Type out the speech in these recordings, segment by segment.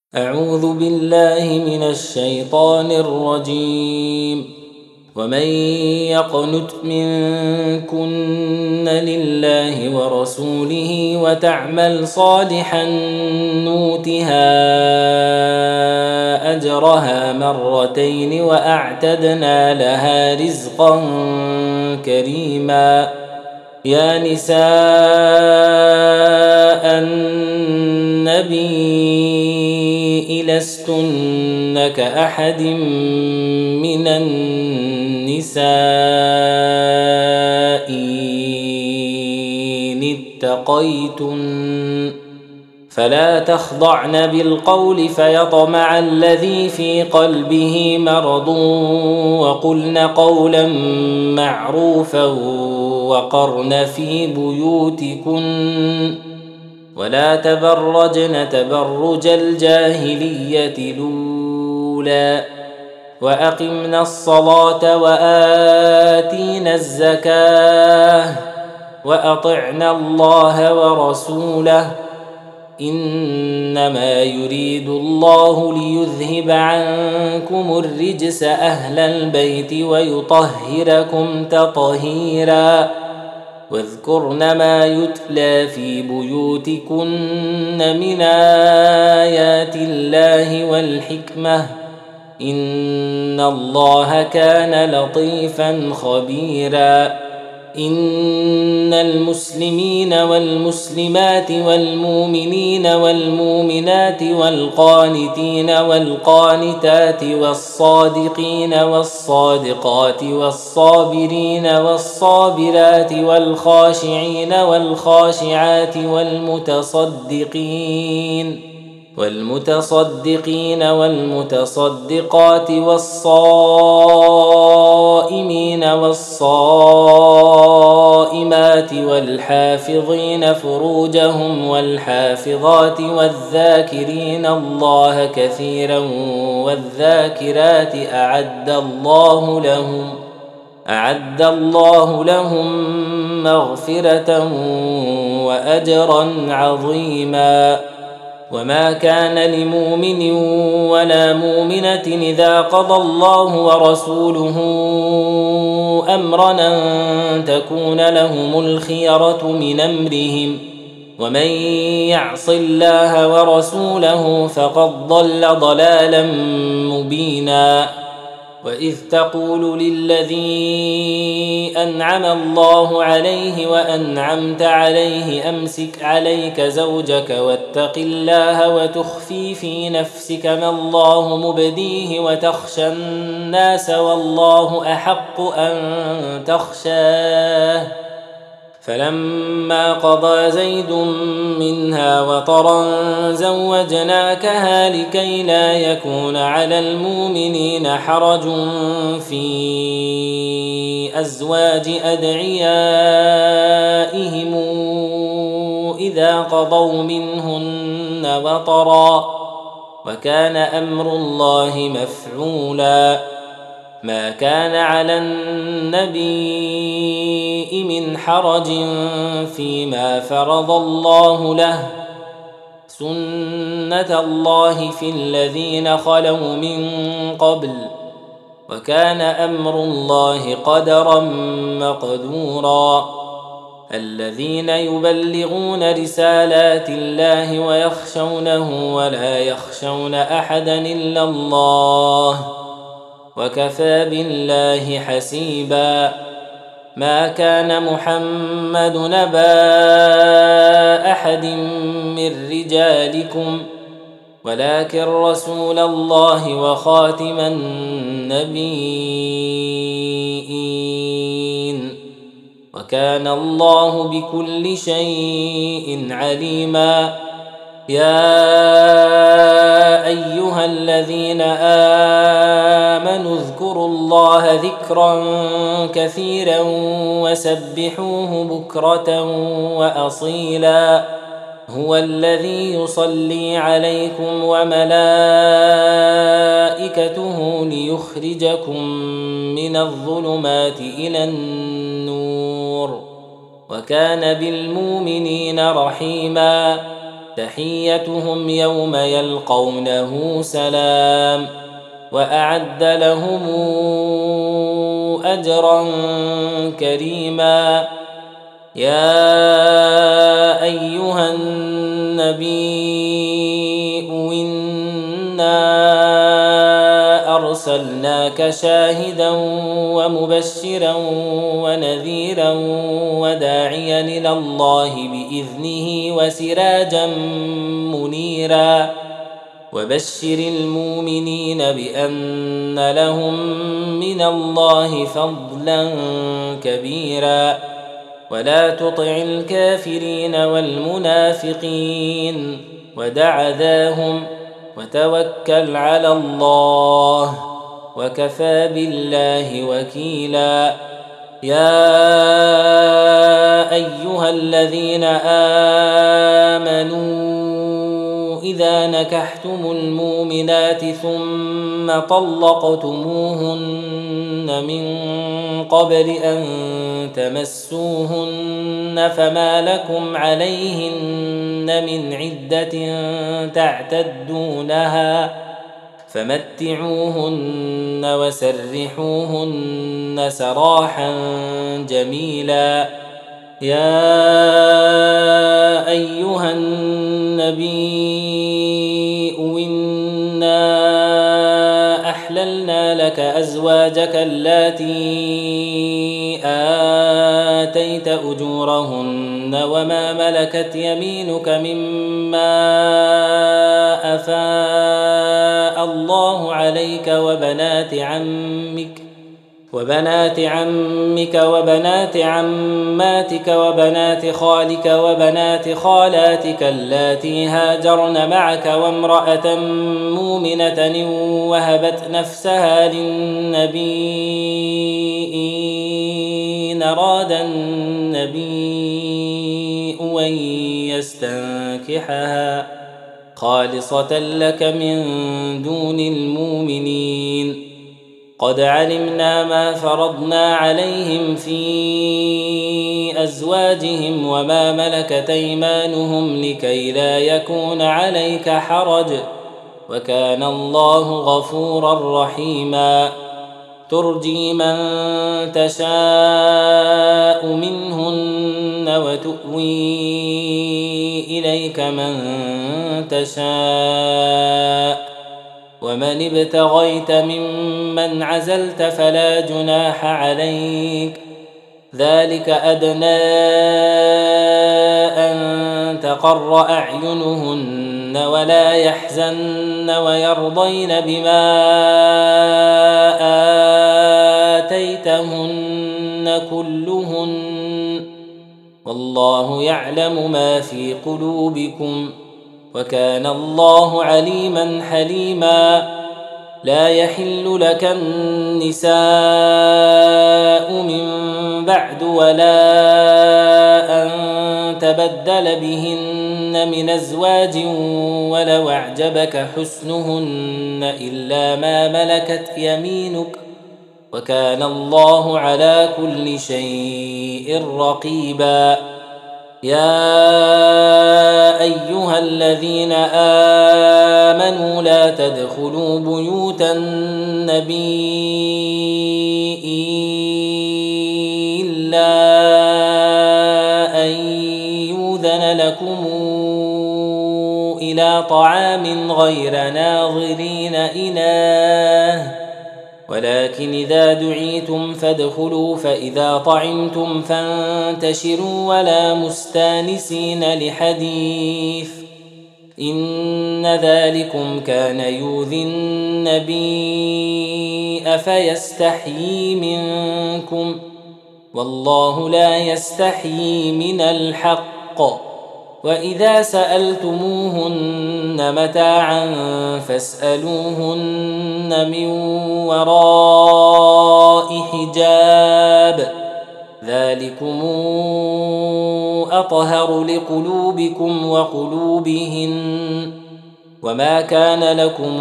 أعوذ بالله من الشيطان الرجيم. ومن يقنت منكن لله ورسوله وتعمل صالحا نوتها أجرها مرتين وأعتدنا لها رزقا كريما. يا نساء النبي لستن كأحد من النساء إن اتقيتن فلا تخضعن بالقول فيطمع الذي في قلبه مرض وقلن قولا معروفا وقرن في بيوتكن ولا تبرجن تبرج الجاهلية الأولى وأقمنا الصلاة وآتينا الزكاة وأطعنا الله ورسوله إنما يريد الله ليذهب عنكم الرجس أهل البيت ويطهركم تطهيرا. واذكرن ما يتلى في بيوتكن من آيات الله والحكمة إن الله كان لطيفا خبيرا. إن المسلمين والمسلمات والمؤمنين والمؤمنات والقانتين والقانتات والصادقين والصادقات والصابرين والصابرات والخاشعين والخاشعات والمتصدقين والمتصدقات والصائمين والصائمات والحافظين فروجهم والحافظات والذاكرين الله كثيرا والذاكرات أعد الله لهم مغفرة وأجرا عظيما. وما كان لمؤمن ولا مؤمنة إذا قضى الله ورسوله أمرا أن تكون لهم الخيرة من أمرهم ومن يعص الله ورسوله فقد ضل ضلالا مبينا. وإذ تقول للذي أنعم الله عليه وأنعمت عليه أمسك عليك زوجك واتق الله وتخفي في نفسك ما الله مبديه وتخشى الناس والله أحق أن تخشاه فلما قضى زيد منها وطرا زوجناكها لكي لا يكون على المؤمنين حرج في أزواج أدعيائهم إذا قضوا منهن وطرا وكان أمر الله مفعولا. ما كان على النبي من حرج فيما فرض الله له سنة الله في الذين خلوا من قبل وكان أمر الله قدرا مقدورا. الذين يبلغون رسالات الله ويخشونه ولا يخشون أحدا إلا الله وكفى بالله حسيبا. ما كان محمد نبا أحد من رجالكم ولكن رسول الله وخاتم النبيين وكان الله بكل شيء عليما. يا أيها الذين آمنوا اذكروا الله ذكرا كثيرا وسبحوه بكرة وأصيلا. هو الذي يصلي عليكم وملائكته ليخرجكم من الظلمات إلى النور وكان بالمؤمنين رحيما. تحيتهم يوم يلقونه سلام وأعد لهم أجرا كريما. يا أيها النبي إنا أرسلناك شاهدا ومبشرا ونذيرا وداعيا إلى الله بإذنه وسراجا منيرا وبشر المؤمنين بأن لهم من الله فضلا كبيرا ولا تطع الكافرين والمنافقين ودع ذاهم وتوكل على الله وكفى بالله وكيلا. يا أيها الذين آمنوا إذا نكحتم المؤمنات ثم طلقتموهن من قبل أن تمسوهن فما لكم عليهن من عدة تعتدونها فمتعوهن وسرحوهن سراحا جميلا. يا أيها النبي إنا أحللنا لك أزواجك اللاتي آتيت أجورهن وما ملكت يمينك مما أفاء الله عليك وبنات عمك وبنات عماتك وبنات خالك وبنات خالاتك اللاتي هاجرن معك وامرأة مؤمنة إن وهبت نفسها للنبي إن أراد النبي أن يستنكحها خالصة لك من دون المؤمنين. قد علمنا ما فرضنا عليهم في أزواجهم وما ملكت أيمانهم لكي لا يكون عليك حرج وكان الله غفورا رحيما. ترجي من تشاء منهن وتؤوي إليك من تشاء ومن ابتغيت ممن عزلت فلا جناح عليك ذلك أدنى أن تقر أعينهن ولا يحزن ويرضين بما آتيتهن كلهن والله يعلم ما في قلوبكم وكان الله عليما حليما. لا يحل لك النساء من بعد ولا أن تبدل بهن من أزواج ولو أعجبك حسنهن إلا ما ملكت يمينك وكان الله على كل شيء رقيبا. يا أيها الذين آمنوا لا تدخلوا بيوت النبي إلا أن يؤذن لكم إلى طعام غير ناظرين إناه ولكن إذا دعيتم فادخلوا فإذا طعمتم فانتشروا ولا مستانسين لحديث إن ذلكم كان يؤذي النبي أفيستحيي منكم والله لا يستحيي من الحق. وإذا سألتموهن متاعا فاسألوهن من وراء حجاب ذلكم أطهر لقلوبكم وقلوبهن وما كان لكم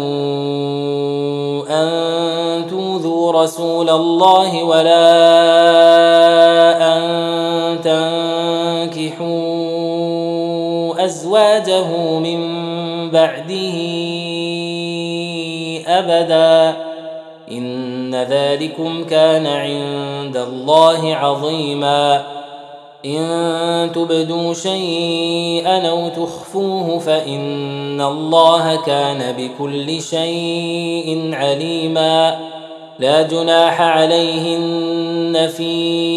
أن تؤذوا رسول الله ولا أن تنكحوا أزواجه من بعده أبدا إن ذلكم كان عند الله عظيما إن تبدوا شيئا أو تخفوه فإن الله كان بكل شيء عليما لا جناح عليهن في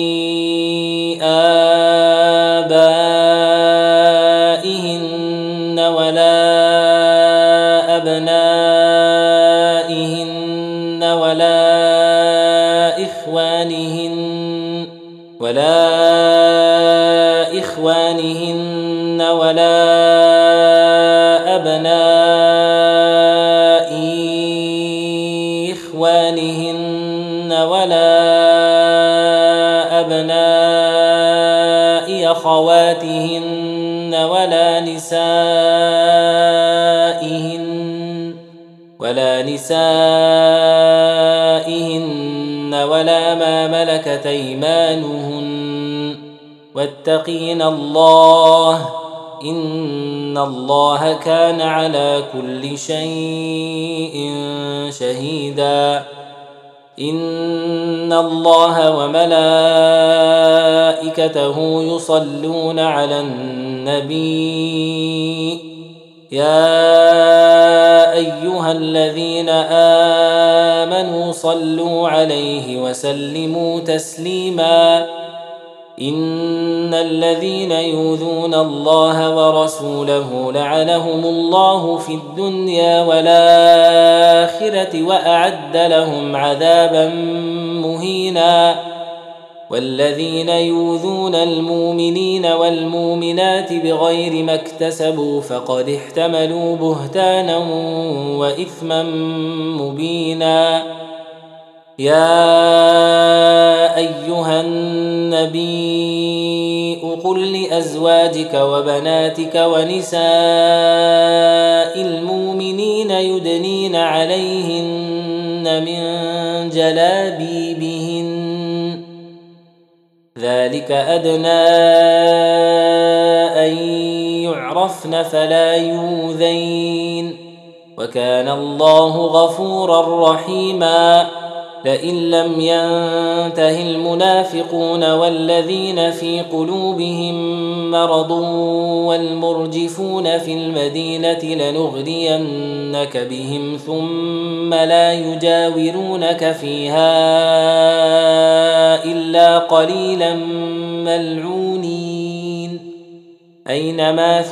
آبائهن ولا أبنائهن ولا إخوانهن ولا أبناء إخوانهن ولا أبناء أخواتهن ولا نسائهن ولا ما ملكت أيمانهن واتقين الله إن الله كان على كل شيء شهيدا إن الله وملائكته يصلون على النبي يا أيها الذين آمنوا صلوا عليه وسلموا تسليما إن الذين يؤذون الله ورسوله لعنهم الله في الدنيا والآخرة وأعد لهم عذابا مهينا والذين يؤذون المؤمنين والمؤمنات بغير ما اكتسبوا فقد احتملوا بهتانا وإثما مبينا يا أيها النبي قل لأزواجك وبناتك ونساء المؤمنين يدنين عليهن من جلابيبهن ذلك أدنى أن يعرفن فلا يؤذين وكان الله غفورا رحيما لئن لم ينته المنافقون والذين في قلوبهم مرض والمرجفون في المدينة لنغرينك بهم ثم لا يجاورونك فيها إلا قليلا ملعونين أينما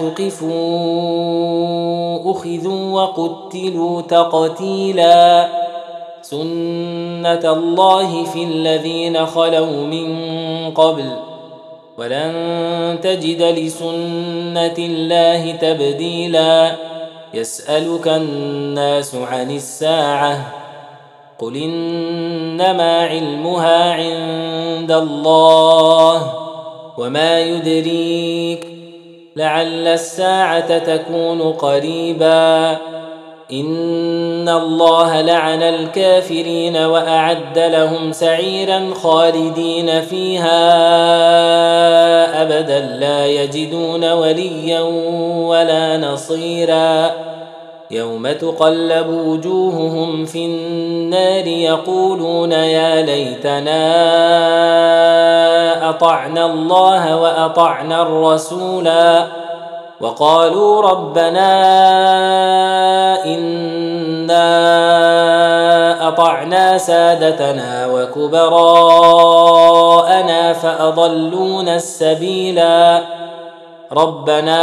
ثقفوا أخذوا وقتلوا تقتيلا سنة الله في الذين خلوا من قبل ولن تجد لسنة الله تبديلا يسألك الناس عن الساعة قل إنما علمها عند الله وما يدريك لعل الساعة تكون قريبا إن الله لعن الكافرين وأعد لهم سعيرا خالدين فيها أبدا لا يجدون وليا ولا نصيرا يوم تقلب وجوههم في النار يقولون يا ليتنا أطعنا الله وأطعنا الرسولا وقالوا ربنا إنا أطعنا سادتنا وكبراءنا فأضلونا السبيلا ربنا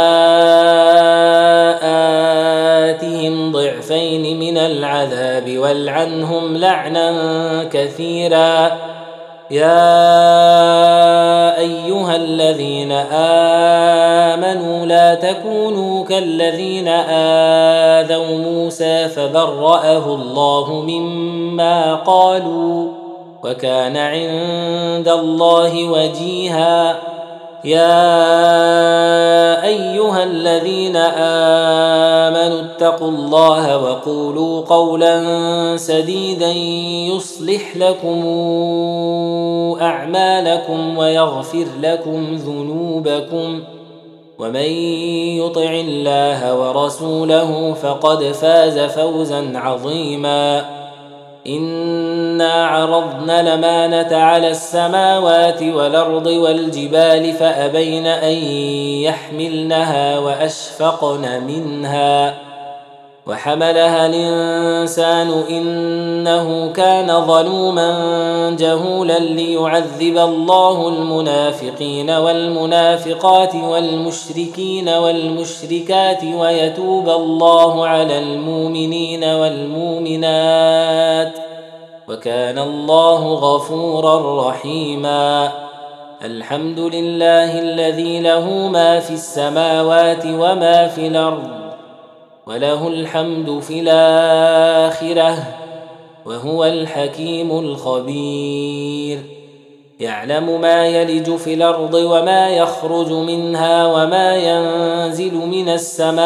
آتهم ضعفين من العذاب والعنهم لعنا كثيرا يا أيها الذين آمنوا لا تكونوا كالذين آذوا موسى فبرأه الله مما قالوا وكان عند الله وجيها يا أيها الذين آمنوا اتقوا الله وقولوا قولا سديدا يصلح لكم أعمالكم ويغفر لكم ذنوبكم ومن يطع الله ورسوله فقد فاز فوزا عظيما. إنا عرضنا الأمانة على السماوات والأرض والجبال فأبين أن يحملنها وأشفقن منها وحملها الإنسان إنه كان ظلوما جهولا ليعذب الله المنافقين والمنافقات والمشركين والمشركات ويتوب الله على المؤمنين والمؤمنات وكان الله غفورا رحيما. الحمد لله الذي له ما في السماوات وما في الأرض وله الحمد في الآخرة وهو الحكيم الخبير. يعلم ما يلج في الأرض وما يخرج منها وما ينزل من السماء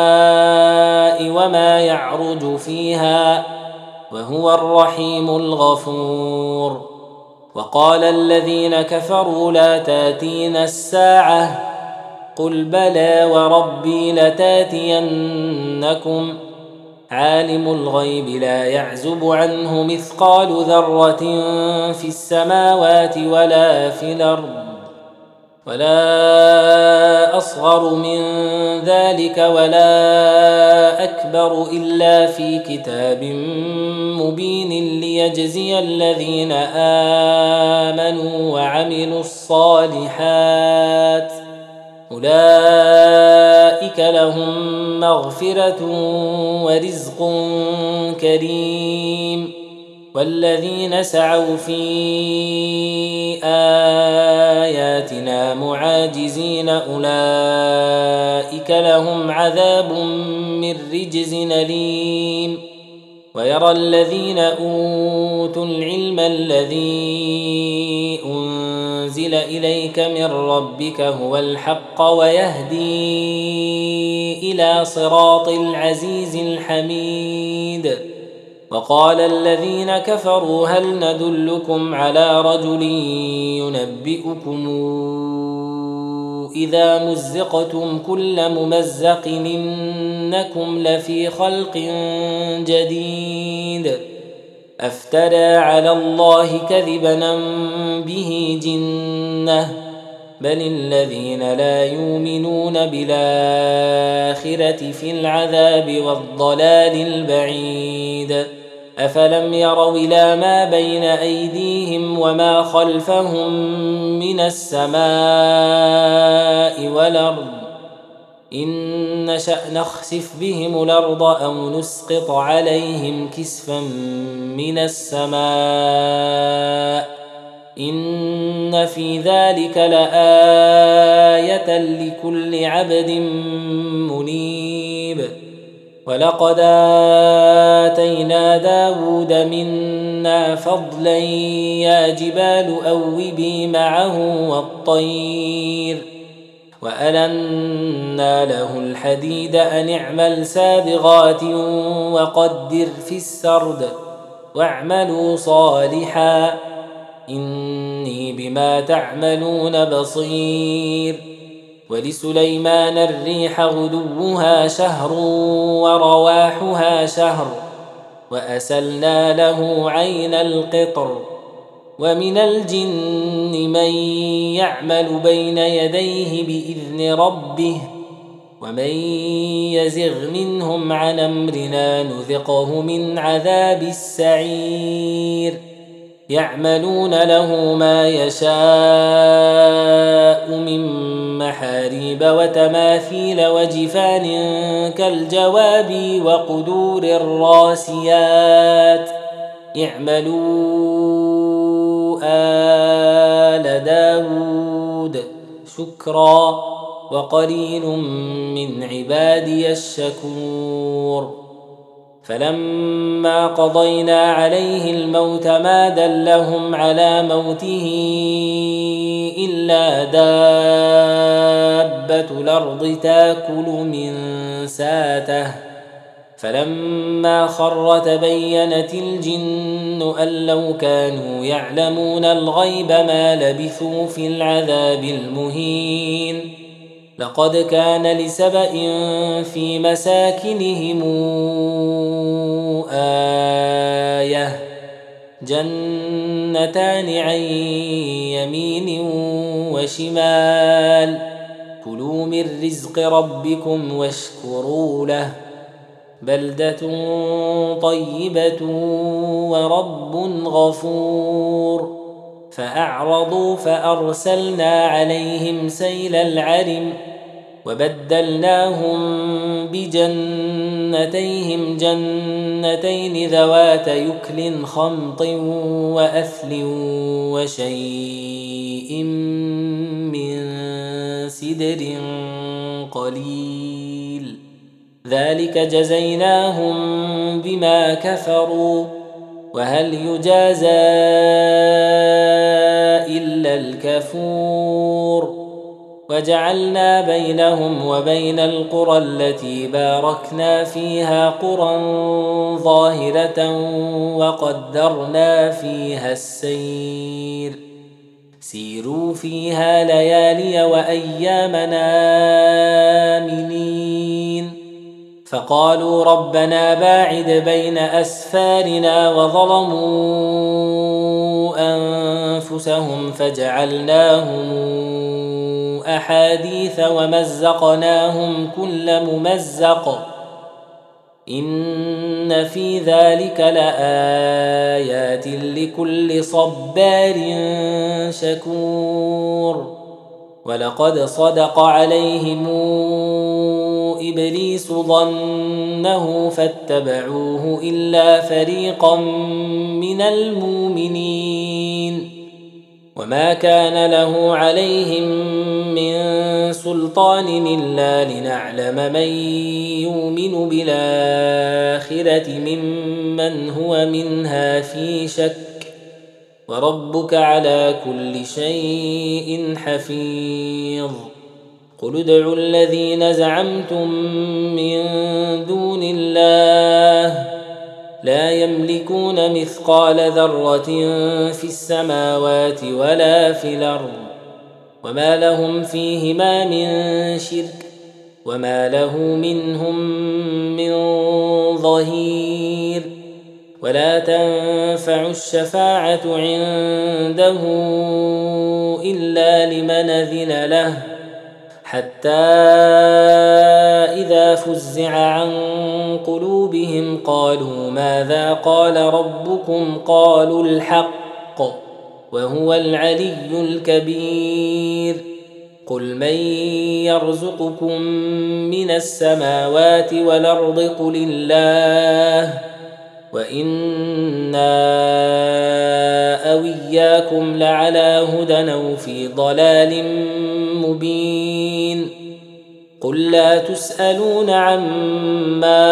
وما يعرج فيها وهو الرحيم الغفور. وقال الذين كفروا لا تأتينا الساعة قل بلى وربي لتاتينكم عالم الغيب لا يعزب عنه مثقال ذرة في السماوات ولا في الأرض ولا أصغر من ذلك ولا أكبر إلا في كتاب مبين ليجزي الذين آمنوا وعملوا الصالحات أولئك لهم مغفرة ورزق كريم. والذين سعوا في آياتنا معاجزين أولئك لهم عذاب من رجز أليم. ويرى الذين أوتوا العلم الذي أنزل إليك من ربك هو الحق ويهدي إلى صراط العزيز الحميد. وقال الذين كفروا هل ندلكم على رجل ينبئكم إذا مزقتم كل ممزق إنكم لفي خلق جديد أفترى على الله كذبا أم به جنة بل الذين لا يؤمنون بالآخرة في العذاب والضلال البعيد. أفلم يروا إلى ما بين أيديهم وما خلفهم من السماء والأرض إن نشأ نخسف بهم الأرض أو نسقط عليهم كسفا من السماء إن في ذلك لآية لكل عبد منيب. ولقد آتينا داود منا فضلا يا جبال أوبي معه والطير وألنا له الحديد أن اعمل سابغات وقدر في السرد واعملوا صالحا إني بما تعملون بصير. ولسليمان الريح غدوها شهر ورواحها شهر وأسلنا له عين القطر. ومن الجن من يعمل بين يديه بإذن ربه ومن يزغ منهم عن أمرنا نذقه من عذاب السعير. يعملون له ما يشاء من محاريب وتماثيل وجفان كالجواب وقدور الراسيات اعملوا آل داود شكرا وقليل من عبادي الشكور. فلما قضينا عليه الموت ما دلهم على موته إلا دابة الأرض تاكل من ساته. فلما خر تبينت الجن أن لو كانوا يعلمون الغيب ما لبثوا في العذاب المهين. لقد كان لسبإ في مساكنهم آية جنتان عن يمين وشمال كلوا من رزق ربكم واشكروا له بلدة طيبة ورب غفور فأعرضوا فأرسلنا عليهم سيل العرم وبدلناهم بجنتيهم جنتين ذوات يكل خمط وأثل وشيء من سدر قليل ذلك جزيناهم بما كفروا وهل يجازى إلا الكفور وجعلنا بينهم وبين القرى التي باركنا فيها قرى ظاهرة وقدرنا فيها السير سيروا فيها ليالي وأيامنا آمنين فقالوا ربنا باعد بين أسفارنا وظلموا أنفسهم فجعلناهم أحاديث ومزقناهم كل ممزق إن في ذلك لآيات لكل صبار شكور ولقد صدق عليهم إبليس ظنه فاتبعوه إلا فريقا من المؤمنين وما كان له عليهم من سلطان إلا لنعلم من يؤمن بالآخرة ممن هو منها في شك وربك على كل شيء حفيظ قل ادعوا الذين زعمتم من دون الله لا يملكون مثقال ذرة في السماوات ولا في الأرض وما لهم فيهما من شرك وما له منهم من ظهير ولا تنفع الشفاعة عنده إلا لمن أذن له حتى إذا فزع عن قلوبهم قالوا ماذا قال ربكم قالوا الحق وهو العلي الكبير قل من يرزقكم من السماوات والأرض قل الله وإنا أو إياكم لعلى هدى أو في ضلال مبين قل لا تسألون عما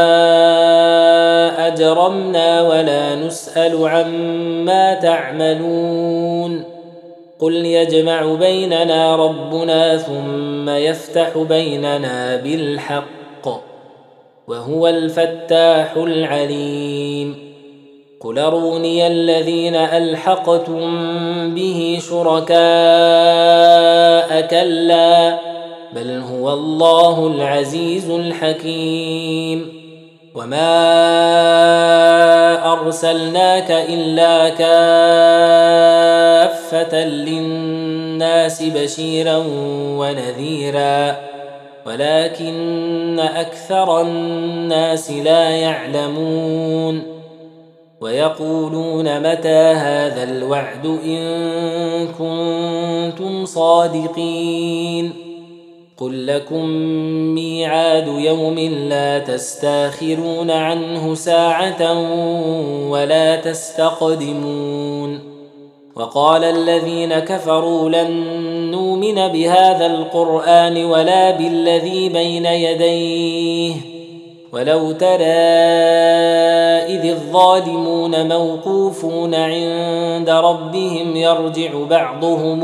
أجرمنا ولا نسأل عما تعملون قل يجمع بيننا ربنا ثم يفتح بيننا بالحق وهو الفتاح العليم قل أروني الذين ألحقتم به شركاء كلا بل هو الله العزيز الحكيم وما أرسلناك إلا كافة للناس بشيرا ونذيرا ولكن أكثر الناس لا يعلمون ويقولون متى هذا الوعد إن كنتم صادقين قل لكم ميعاد يوم لا تستاخرون عنه ساعة ولا تستقدمون وقال الذين كفروا لن نؤمن بهذا القرآن ولا بالذي بين يديه ولو ترى إذ الظالمون موقوفون عند ربهم يرجع بعضهم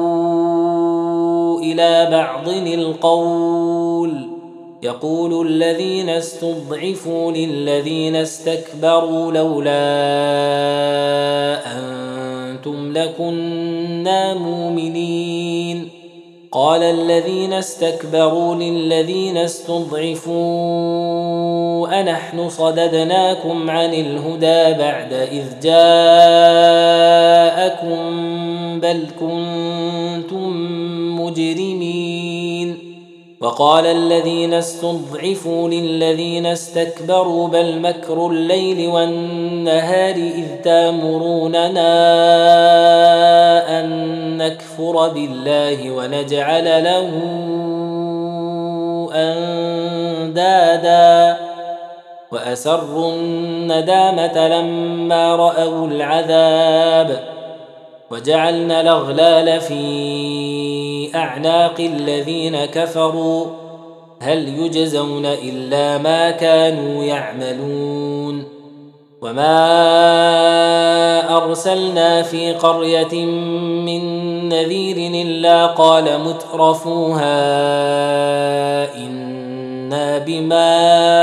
إلى بعض القول يقول الذين استضعفوا للذين استكبروا لولا أنتم لكنا مؤمنين قال الذين استكبروا للذين استضعفوا أنحن صددناكم عن الهدى بعد إذ جاءكم بل كنتم مجرمين وقال الذين استضعفوا للذين استكبروا بل مكر الليل والنهار إذ تامروننا أن نكفر بالله ونجعل له أندادا وأسروا الندامة لما رأوا العذاب وجعلنا الأغلال في أعناق الذين كفروا هل يجزون إلا ما كانوا يعملون وما أرسلنا في قرية من نذير إلا قال مترفوها إنا بما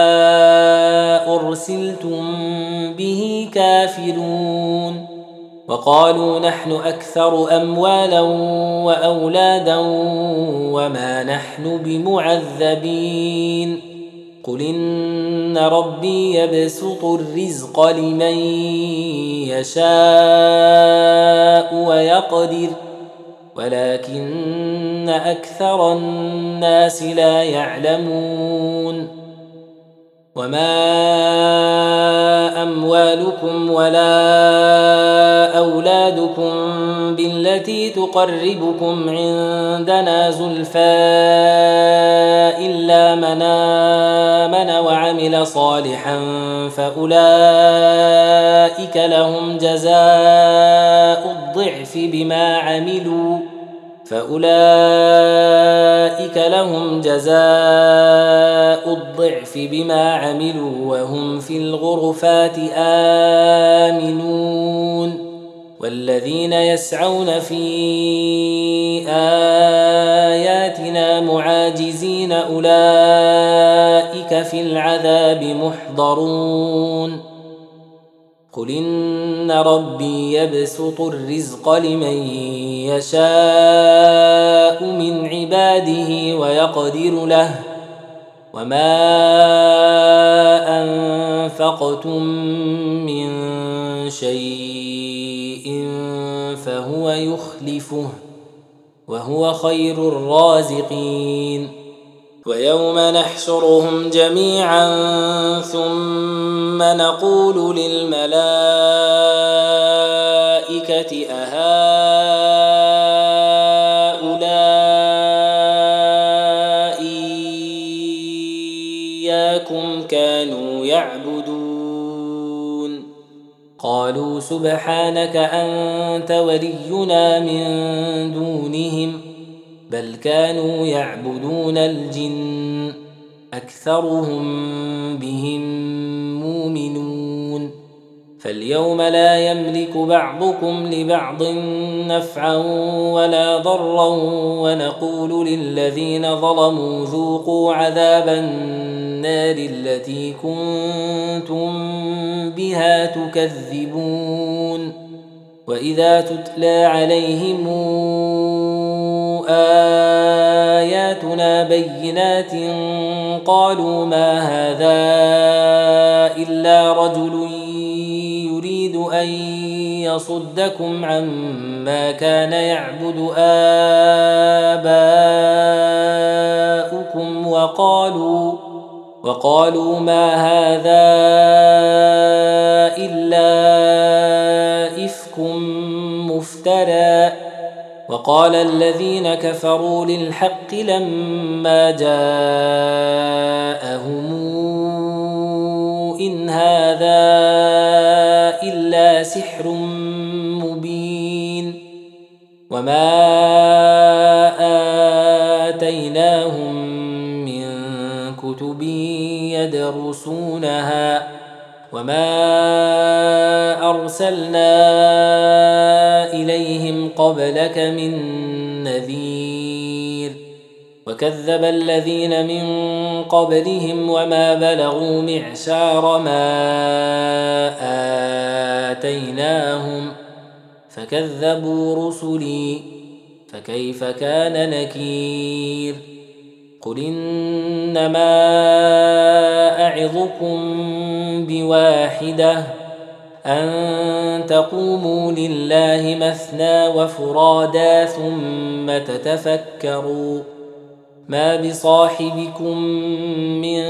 أرسلتم به كافرون وقالوا نحن أكثر أموالا وأولادا وما نحن بمعذبين قل إن ربي يبسط الرزق لمن يشاء ويقدر ولكن أكثر الناس لا يعلمون وما أموالكم ولا أولادكم بالتي تقربكم عندنا زلفى إلا من آمن وعمل صالحا فأولئك لهم جزاء الضعف بما عملوا وهم في الغرفات آمنون والذين يسعون في آياتنا معاجزين أولئك في العذاب محضرون قل إن ربي يبسط الرزق لمن يشاء من عباده ويقدر له وما أنفقتم من شيء فهو يخلفه وهو خير الرازقين ويوم نحشرهم جميعا ثم نقول للملائكة أهؤلاء إياكم كانوا يعبدون قالوا سبحانك أنت ولينا من دونهم بل كانوا يعبدون الجن أكثرهم بهم مؤمنون فاليوم لا يملك بعضكم لبعض نفعا ولا ضرا ونقول للذين ظلموا ذوقوا عذاب النار التي كنتم بها تكذبون وإذا تتلى عليهم آياتنا بينات قالوا ما هذا إلا رجل يريد أن يصدكم عما كان يعبد آباؤكم وقالوا ما هذا إلا إفك مفترى وقال الذين كفروا للحق لما جاءهم إن هذا إلا سحر مبين وما آتيناهم من كتب يدرسونها وما أرسلنا إليهم قبلك من نذير وكذب الذين من قبلهم وما بلغوا معشار ما آتيناهم فكذبوا رسلي فكيف كان نكير قل إنما أعظكم بواحدة أن تقوموا لله مثنى وفرادا ثم تتفكروا ما بصاحبكم من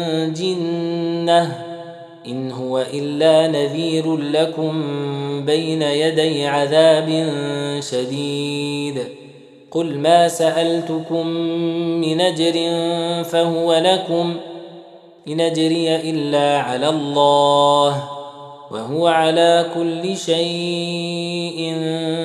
جنة إن هو إلا نذير لكم بين يدي عذاب شديد قل ما سألتكم من أجر فهو لكم إن أجري إلا على الله وهو على كل شيء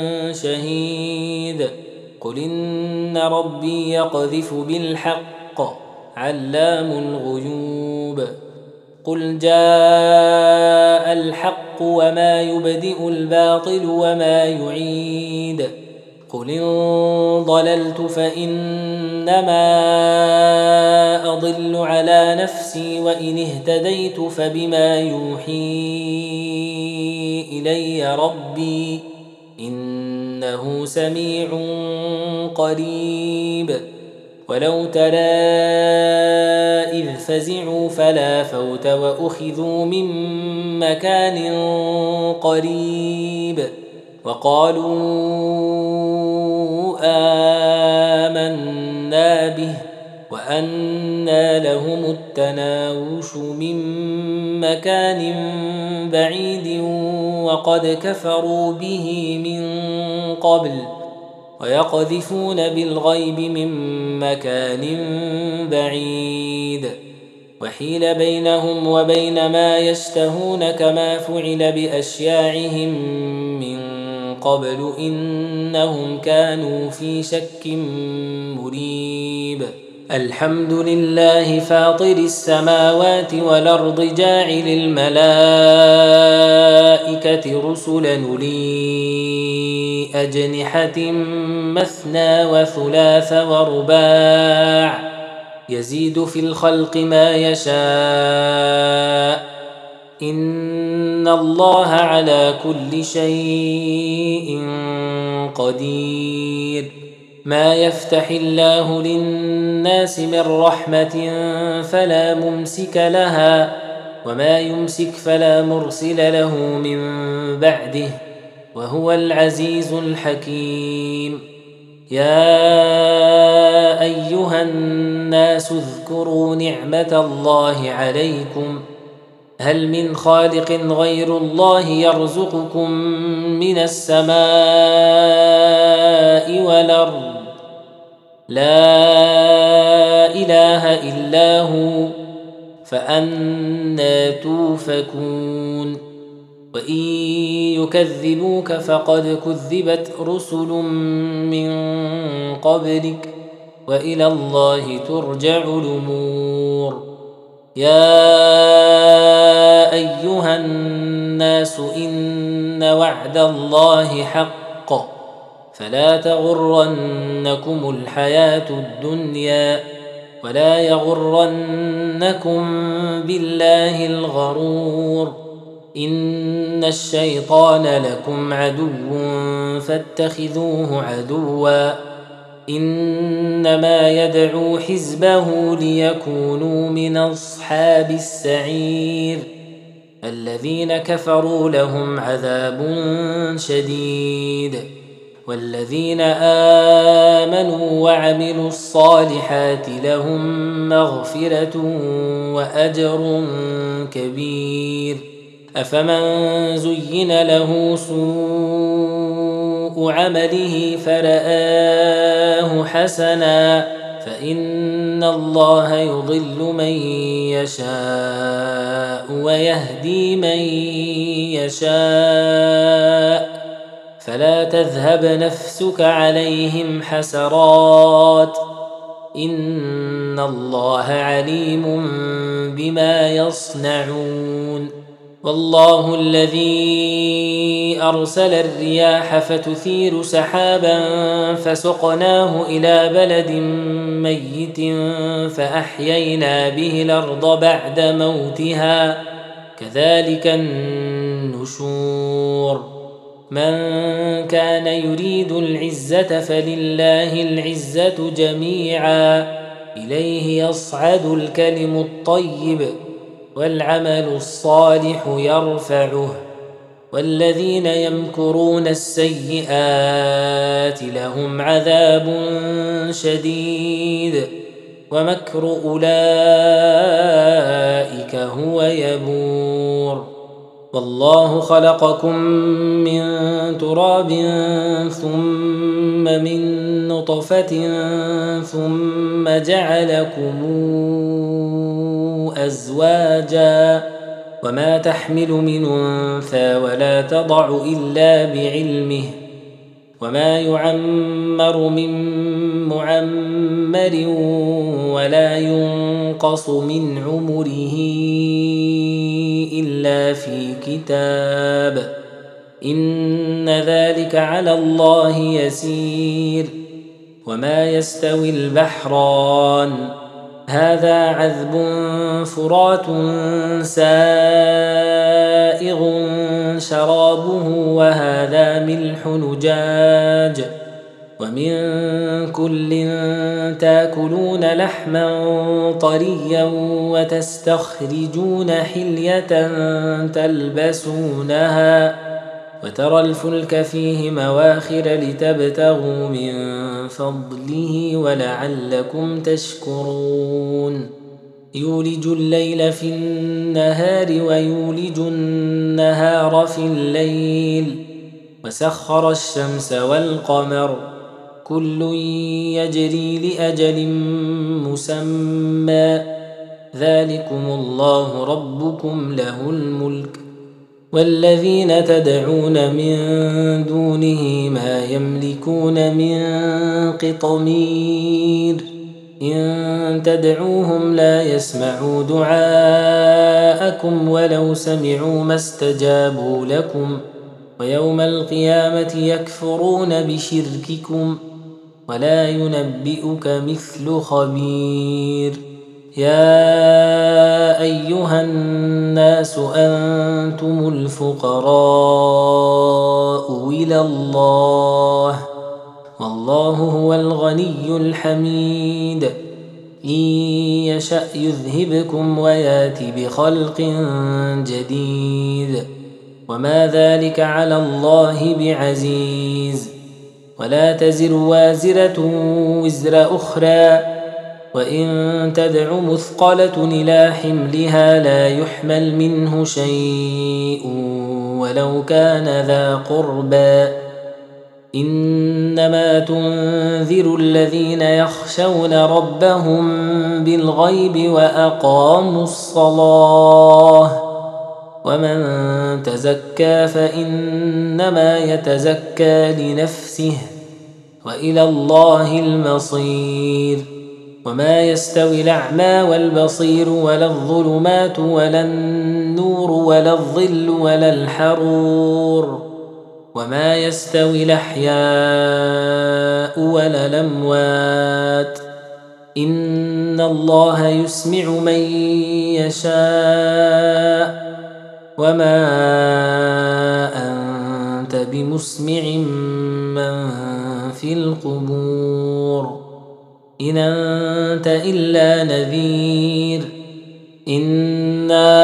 شهيد قل إن ربي يقذف بالحق علام الغيوب قل جاء الحق وما يبدئ الباطل وما يعيد قل إن ضللت فإنما أضل على نفسي وإن اهتديت فبما يوحي إلي ربي إنه سميع قريب ولو ترى إذ فزعوا فلا فوت وأخذوا من مكان قريب وقالوا آمنا به وأنى لهم التناوش من مكان بعيد وقد كفروا به من قبل ويقذفون بالغيب من مكان بعيد وحيل بينهم وبين ما يشتهون كما فعل بأشياعهم من قبل إنهم كانوا في شك مريب الحمد لله فاطر السماوات والأرض جاعل الملائكة رسلا أولي أجنحة مثنى وثلاث ورباع يزيد في الخلق ما يشاء إن الله على كل شيء قدير ما يفتح الله للناس من رحمة فلا ممسك لها وما يمسك فلا مرسل له من بعده وهو العزيز الحكيم يا أيها الناس اذكروا نعمة الله عليكم هل من خالق غير الله يرزقكم من السماء والأرض لا إله إلا هو فأنى توفكون وإن يكذبوك فقد كذبت رسل من قبلك وإلى الله ترجع الأمور يا أيها الناس إن وعد الله حق فلا تغرنكم الحياة الدنيا ولا يغرنكم بالله الغرور إن الشيطان لكم عدو فاتخذوه عدوا إنما يدعو حزبه ليكونوا من أصحاب السعير الذين كفروا لهم عذاب شديد والذين آمنوا وعملوا الصالحات لهم مغفرة وأجر كبير أفمن زين له سوء عمله فرآه حسنا فإن الله يضل من يشاء ويهدي من يشاء فلا تذهب نفسك عليهم حسرات إن الله عليم بما يصنعون والله الذي أرسل الرياح فتثير سحابا فسقناه إلى بلد ميت فأحيينا به الأرض بعد موتها كذلك النشور من كان يريد العزة فلله العزة جميعا إليه يصعد الكلم الطيب والعمل الصالح يرفعه والذين يمكرون السيئات لهم عذاب شديد ومكر أولئك هو يبور والله خلقكم من تراب ثم من نطفة ثم جعلكم أزواجا وما تحمل من أنثى ولا تضع إلا بعلمه وما يعمر من معمر ولا ينقص من عمره إلا في كتاب إن ذلك على الله يسير وما يستوي البحران هذا عذب فرات سائغ شرابه وهذا ملح نجاج ومن كل تاكلون لحما طريا وتستخرجون حلية تلبسونها وترى الفلك فيه مواخر لتبتغوا من فضله ولعلكم تشكرون يولج الليل في النهار ويولج النهار في الليل وسخر الشمس والقمر كل يجري لأجل مسمى ذلكم الله ربكم له الملك والذين تدعون من دونه ما يملكون من قطمير إن تدعوهم لا يسمعوا دعاءكم ولو سمعوا ما استجابوا لكم ويوم القيامة يكفرون بشرككم ولا ينبئك مثل خبير يا أيها الناس أنتم الفقراء إلى الله والله هو الغني الحميد إن يشأ يذهبكم ويات بخلق جديد وما ذلك على الله بعزيز ولا تزر وازرة وزر أخرى وإن تدع مثقلة إلى حملها لا يحمل منه شيء ولو كان ذا قربى إنما تنذر الذين يخشون ربهم بالغيب وأقاموا الصلاة ومن تزكى فإنما يتزكى لنفسه وإلى الله المصير وما يستوي الأعمى والبصير ولا الظلمات ولا النور ولا الظل ولا الحرور وما يستوي الأحياء ولا الأموات إن الله يسمع من يشاء وما أنت بمسمع من في القبور إن أنت إلا نذير إنا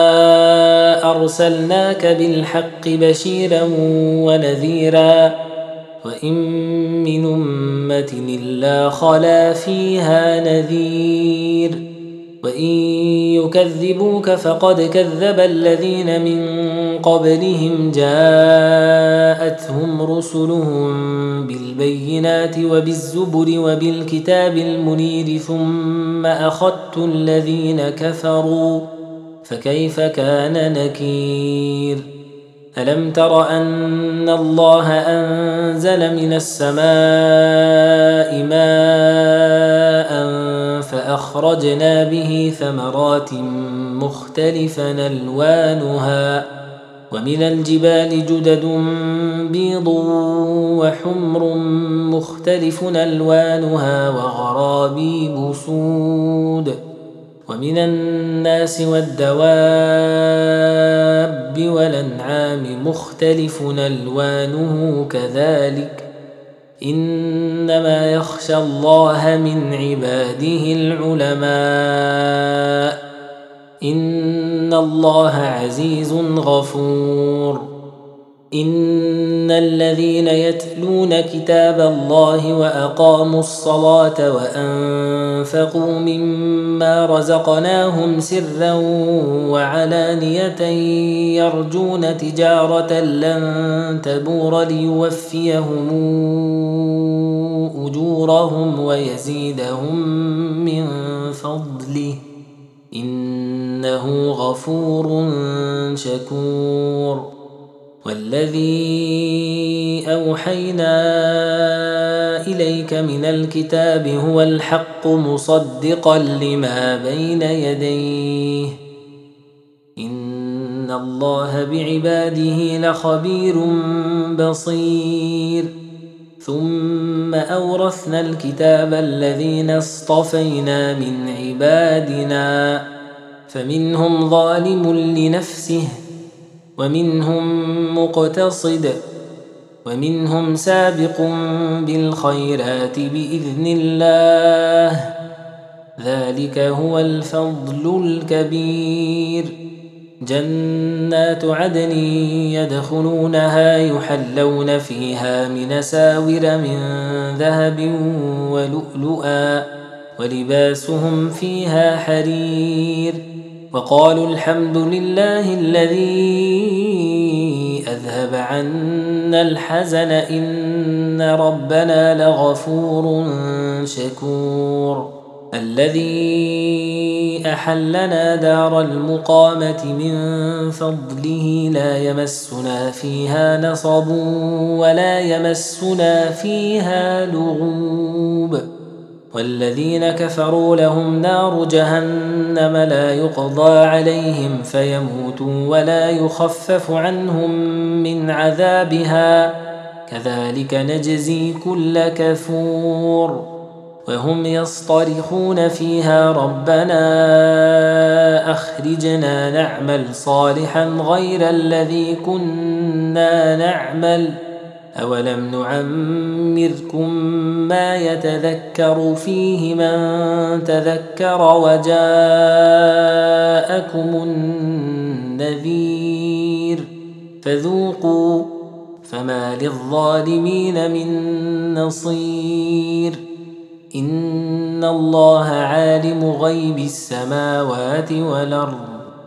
أرسلناك بالحق بشيرا ونذيرا وإن من أمة إلا خلا فيها نذير وإن يكذبوك فقد كذب الذين من قبلهم جاءتهم رسلهم بالبينات وبالزبر وبالكتاب المنير ثم أخذت الذين كفروا فكيف كان نكير ألم تر أن الله أنزل من السماء ماء فأخرجنا به ثمرات مختلفا ألوانها ومن الجبال جدد بيض وحمر مختلف ألوانها وغرابيب سود ومن الناس والدواب والأنعام مختلف ألوانه كذلك إنما يخشى الله من عباده العلماء إن الله عزيز غفور إن الذين يتلون كتاب الله وأقاموا الصلاة وأنفقوا مما رزقناهم سرا وعلانية يرجون تجارة لن تبور ليوفيهم أجورهم ويزيدهم من فضله إنه غفور شكور والذي أوحينا إليك من الكتاب هو الحق مصدقا لما بين يديه إن الله بعباده لخبير بصير ثم أورثنا الكتاب الذين اصطفينا من عبادنا فمنهم ظالم لنفسه ومنهم مقتصد ومنهم سابق بالخيرات بإذن الله ذلك هو الفضل الكبير جنات عدن يدخلونها يحلون فيها من أساور من ذهب ولؤلؤا ولباسهم فيها حرير وقالوا الحمد لله الذي أذهب عنا الحزن إن ربنا لغفور شكور الذي أحلنا دار المقامة من فضله لا يمسنا فيها نصب ولا يمسنا فيها لغوب والذين كفروا لهم نار جهنم لا يقضى عليهم فيموتوا ولا يخفف عنهم من عذابها كذلك نجزي كل كفور وهم يصطرخون فيها ربنا أخرجنا نعمل صالحا غير الذي كنا نعمل أولم نعمركم ما يتذكر فيه من تذكر وجاءكم النذير فذوقوا فما للظالمين من نصير إن الله عالم غيب السماوات والأرض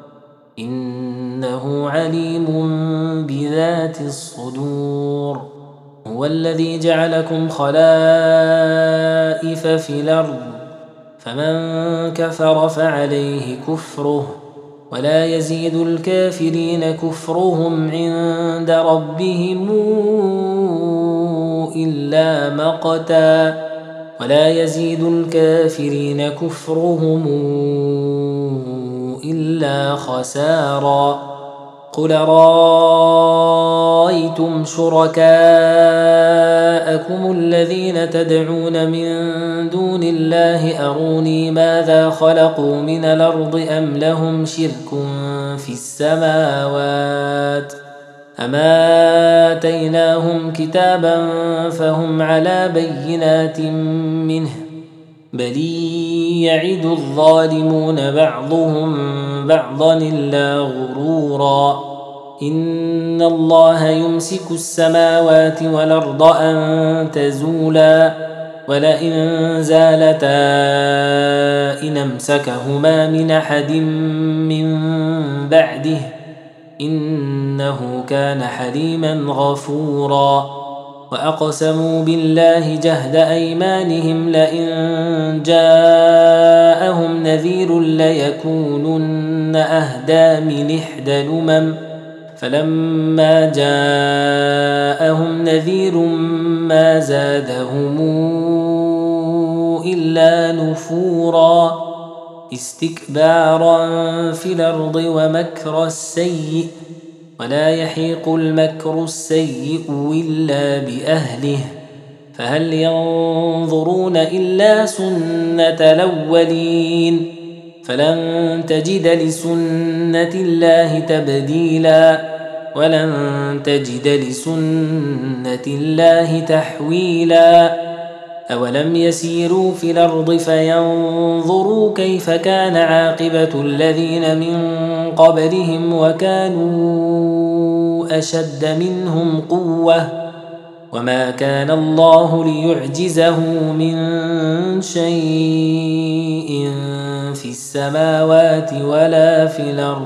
إنه عليم بذات الصدور هو الذي جعلكم خلائف في الأرض فمن كفر فعليه كفره ولا يزيد الكافرين كفرهم عند ربهم إلا مقتا ولا يزيد الكافرين كفرهم إلا خسارا قل رأيتم شركاءكم الذين تدعون من دون الله أروني ماذا خلقوا من الأرض أم لهم شرك في السماوات أما آتيناهم كتابا فهم على بينات منه بل يعد الظالمون بعضهم بعضا إلا غرورا إن الله يمسك السماوات والأرض أن تزولا ولئن زالتا إن أمسكهما من أحد من بعده إنه كان حليما غفورا وأقسموا بالله جهد أيمانهم لئن جاءهم نذير ليكونن أهدى من إحدى الأمم فلما جاءهم نذير ما زادهم إلا نفورا استكبارا في الأرض ومكر السيء ولا يحيق المكر السيء إلا بأهله فهل ينظرون إلا سنة الأولين فلن تجد لسنة الله تبديلا ولن تجد لسنة الله تحويلا أولم يسيروا في الأرض فينظروا كيف كان عاقبة الذين من قبلهم وكانوا أشد منهم قوة وما كان الله ليعجزه من شيء في السماوات ولا في الأرض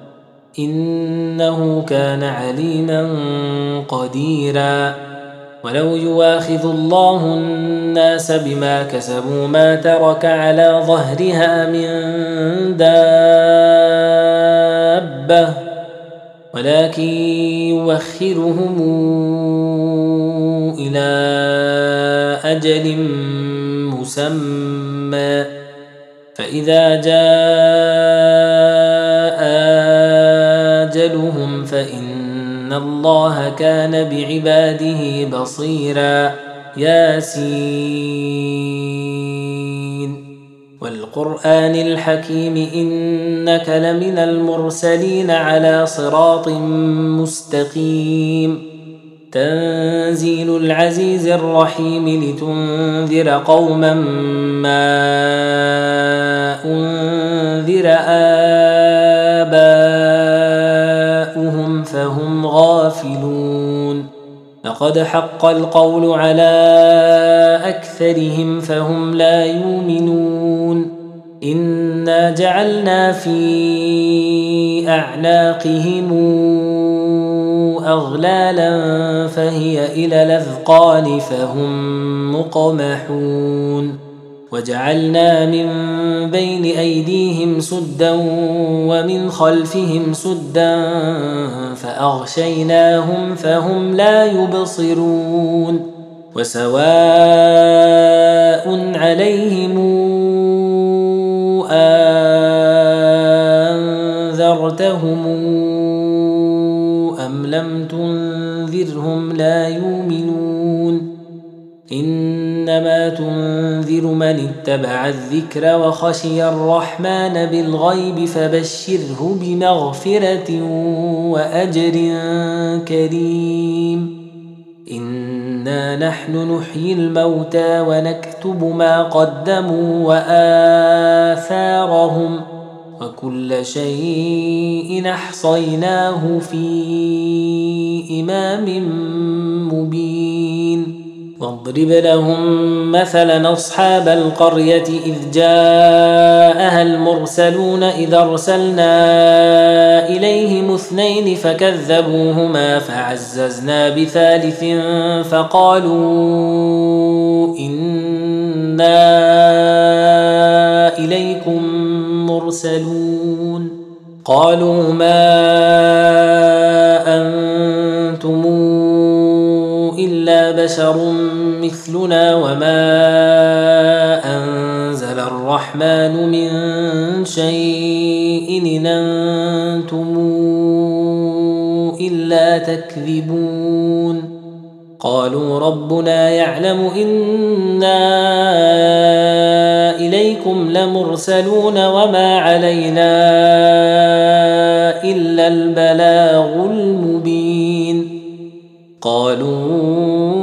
إنه كان عليما قديرا ولو يواخذ الله الناس بما كسبوا ما ترك على ظهرها من دابة ولكن يوخرهم إلى أجل مسمى فإذا جاء أجلهم فإن الله كان بعباده بصيرا ياسين والقرآن الحكيم إنك لمن المرسلين على صراط مستقيم تنزيل العزيز الرحيم لتنذر قوما ما أنذر آباؤهم فهم غافلون لقد حق القول على أكثرهم فهم لا يؤمنون إنا جعلنا في أعناقهم أغلالا فهي إلى الأذقان فهم مقمحون وجعلنا من بين أيديهم سدا ومن خلفهم سدا فأغشيناهم فهم لا يبصرون وسواء عليهم أنذرتهم أم لم تنذرهم لا يؤمنون إنما تنذر من اتبع الذكر وخشي الرحمن بالغيب فبشره بمغفرة وأجر كريم إنا نحن نحيي الموتى ونكتب ما قدموا وآثارهم وكل شيء أحصيناه في إمام مبين واضرب لهم مثلا أصحاب القرية إذ جاءها المرسلون إذ أرسلنا إليهم اثنين فكذبوهما فعززنا بثالث فقالوا إنا إليكم مرسلون قالوا ما أنتم إلا بشر مثلنا وما أنزل الرحمن من شيء إن أنتم إلا تكذبون قالوا ربنا يعلم إنا إليكم لمرسلون وما علينا إلا البلاغ المبين قالوا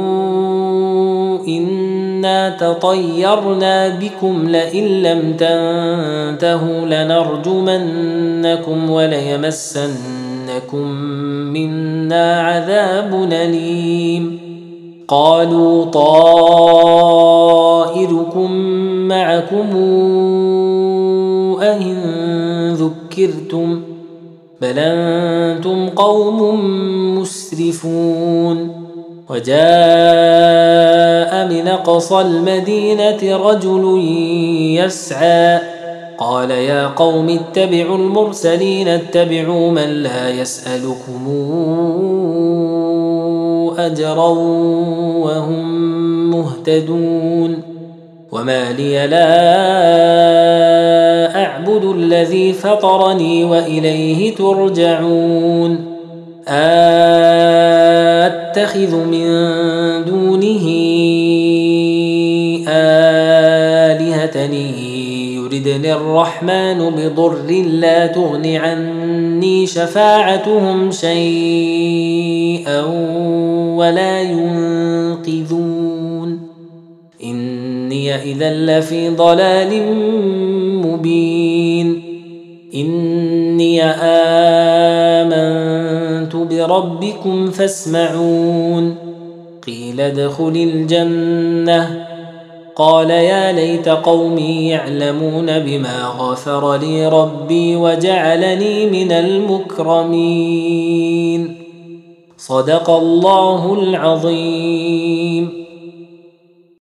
إنا تطيرنا بكم لئن لم تنتهوا لنرجمنكم وليمسنكم منا عذاب أليم قالوا طائركم معكم أئن ذكرتم بل أنتم قوم مسرفون وجاء من أقصى المدينة رجل يسعى قال يا قوم اتبعوا المرسلين اتبعوا من لا يسألكم أجرا وهم مهتدون وما لي لا أعبد الذي فطرني وإليه ترجعون أتخذ من دونه آلهة يردني الرحمن بضر لا تغن عني شفاعتهم شيئا ولا ينقذون إني إذا لفي ضلال مبين إني آمنت بربكم فاسمعون قيل ادخل الجنة قال يا ليت قومي يعلمون بما غفر لي ربي وجعلني من المكرمين صدق الله العظيم.